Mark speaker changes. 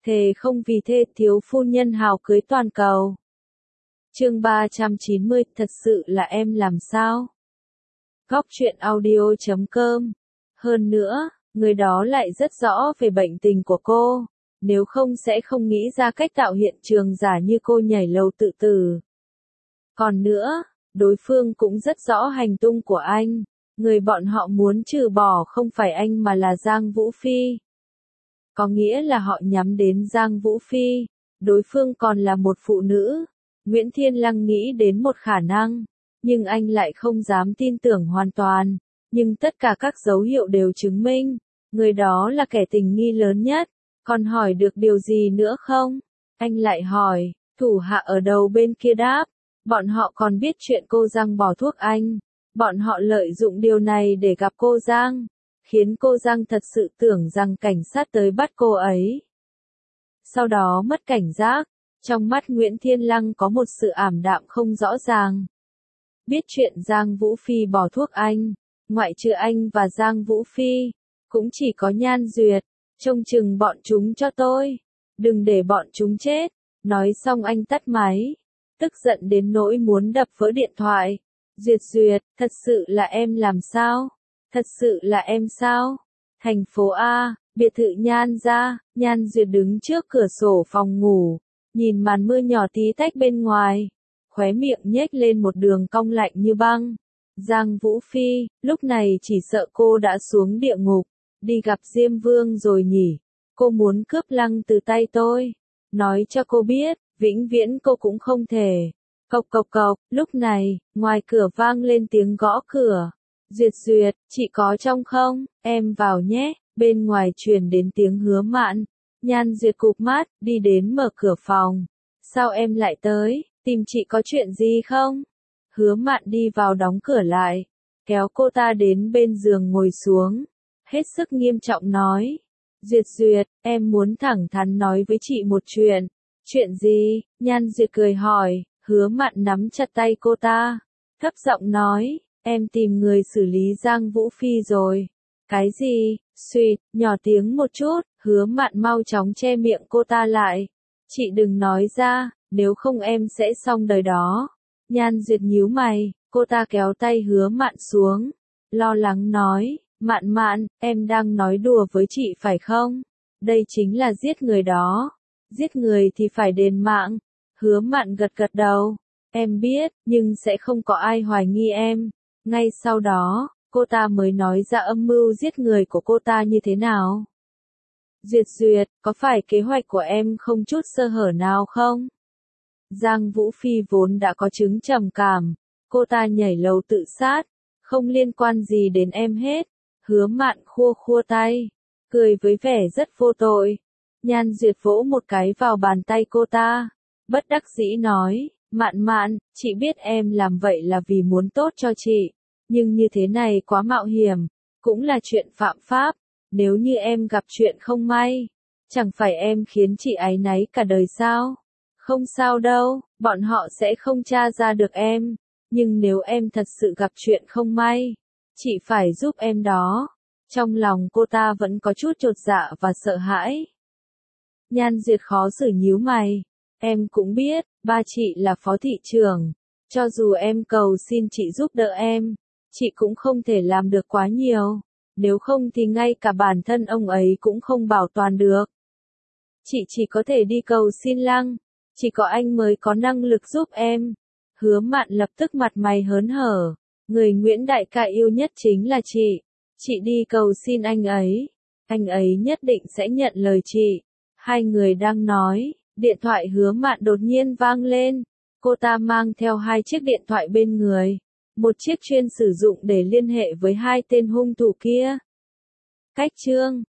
Speaker 1: Thề không vì thê thiếu phu nhân hào cưới toàn cầu. Chương 390, thật sự là em làm sao? Góc truyện audio.com. Hơn nữa, người đó lại rất rõ về bệnh tình của cô, nếu không sẽ không nghĩ ra cách tạo hiện trường giả như cô nhảy lầu tự tử. Còn nữa, đối phương cũng rất rõ hành tung của anh, người bọn họ muốn trừ bỏ không phải anh mà là Giang Vũ Phi. Có nghĩa là họ nhắm đến Giang Vũ Phi, đối phương còn là một phụ nữ. Nguyễn Thiên Lăng nghĩ đến một khả năng, nhưng anh lại không dám tin tưởng hoàn toàn, nhưng tất cả các dấu hiệu đều chứng minh, người đó là kẻ tình nghi lớn nhất. Còn hỏi được điều gì nữa không? Anh lại hỏi, thủ hạ ở đầu bên kia đáp, bọn họ còn biết chuyện cô Giang bỏ thuốc anh, bọn họ lợi dụng điều này để gặp cô Giang, khiến cô Giang thật sự tưởng rằng cảnh sát tới bắt cô ấy. Sau đó mất cảnh giác, trong mắt Nguyễn Thiên Lăng có một sự ảm đạm không rõ ràng. Biết chuyện Giang Vũ Phi bỏ thuốc anh, ngoại trừ anh và Giang Vũ Phi, cũng chỉ có Nhan Duyệt, trông chừng bọn chúng cho tôi, đừng để bọn chúng chết. Nói xong anh tắt máy, tức giận đến nỗi muốn đập vỡ điện thoại. Duyệt, thật sự là em làm sao? Thật sự là em sao? Thành phố A, biệt thự Nhan gia, Nhan Duyệt đứng trước cửa sổ phòng ngủ, nhìn màn mưa nhỏ tí tách bên ngoài, khóe miệng nhếch lên một đường cong lạnh như băng. Giang Vũ Phi, lúc này chỉ sợ cô đã xuống địa ngục, đi gặp Diêm Vương rồi nhỉ. Cô muốn cướp Lăng từ tay tôi. Nói cho cô biết, vĩnh viễn cô cũng không thể. Cộc cộc cộc, lúc này, ngoài cửa vang lên tiếng gõ cửa. Duyệt, chị có trong không? Em vào nhé. Bên ngoài truyền đến tiếng Hứa Mạn. Nhan Duyệt cụp mắt, đi đến mở cửa phòng. Sao em lại tới? Tìm chị có chuyện gì không? Hứa Mạn đi vào đóng cửa lại, kéo cô ta đến bên giường ngồi xuống, hết sức nghiêm trọng nói. Duyệt, em muốn thẳng thắn nói với chị một chuyện. Chuyện gì? Nhan Duyệt cười hỏi. Hứa Mạn nắm chặt tay cô ta, thấp giọng nói, em tìm người xử lý Giang Vũ Phi rồi. Cái gì? Suýt, nhỏ tiếng một chút. Hứa Mạn mau chóng che miệng cô ta lại. Chị đừng nói ra, nếu không em sẽ xong đời đó. Nhan Duyệt nhíu mày, cô ta kéo tay Hứa Mạn xuống, lo lắng nói, Mạn, em đang nói đùa với chị phải không? Đây chính là giết người đó. Giết người thì phải đền mạng. Hứa Mạn gật đầu. Em biết, nhưng sẽ không có ai hoài nghi em. Ngay sau đó, cô ta mới nói ra âm mưu giết người của cô ta như thế nào. Duyệt, có phải kế hoạch của em không chút sơ hở nào không? Giang Vũ Phi vốn đã có chứng trầm cảm, cô ta nhảy lầu tự sát, không liên quan gì đến em hết. Hứa Mạn khua tay, cười với vẻ rất vô tội. Nhan Duyệt vỗ một cái vào bàn tay cô ta, bất đắc dĩ nói, Mạn, chị biết em làm vậy là vì muốn tốt cho chị, nhưng như thế này quá mạo hiểm, cũng là chuyện phạm pháp, nếu như em gặp chuyện không may, chẳng phải em khiến chị áy náy cả đời sao? Không sao đâu, bọn họ sẽ không tra ra được em, nhưng nếu em thật sự gặp chuyện không may, chị phải giúp em đó. Trong lòng cô ta vẫn có chút chột dạ và sợ hãi. Nhan Duyệt khó xử nhíu mày, em cũng biết, ba chị là phó thị trưởng, cho dù em cầu xin chị giúp đỡ em, chị cũng không thể làm được quá nhiều, nếu không thì ngay cả bản thân ông ấy cũng không bảo toàn được. Chị chỉ có thể đi cầu xin Lăng, chỉ có anh mới có năng lực giúp em. Hứa Mạn lập tức mặt mày hớn hở, người Nguyễn đại ca yêu nhất chính là chị đi cầu xin anh ấy nhất định sẽ nhận lời chị. Hai người đang nói, điện thoại Hứa Mạn đột nhiên vang lên, cô ta mang theo hai chiếc điện thoại bên người, một chiếc chuyên sử dụng để liên hệ với hai tên hung thủ kia. Cách chương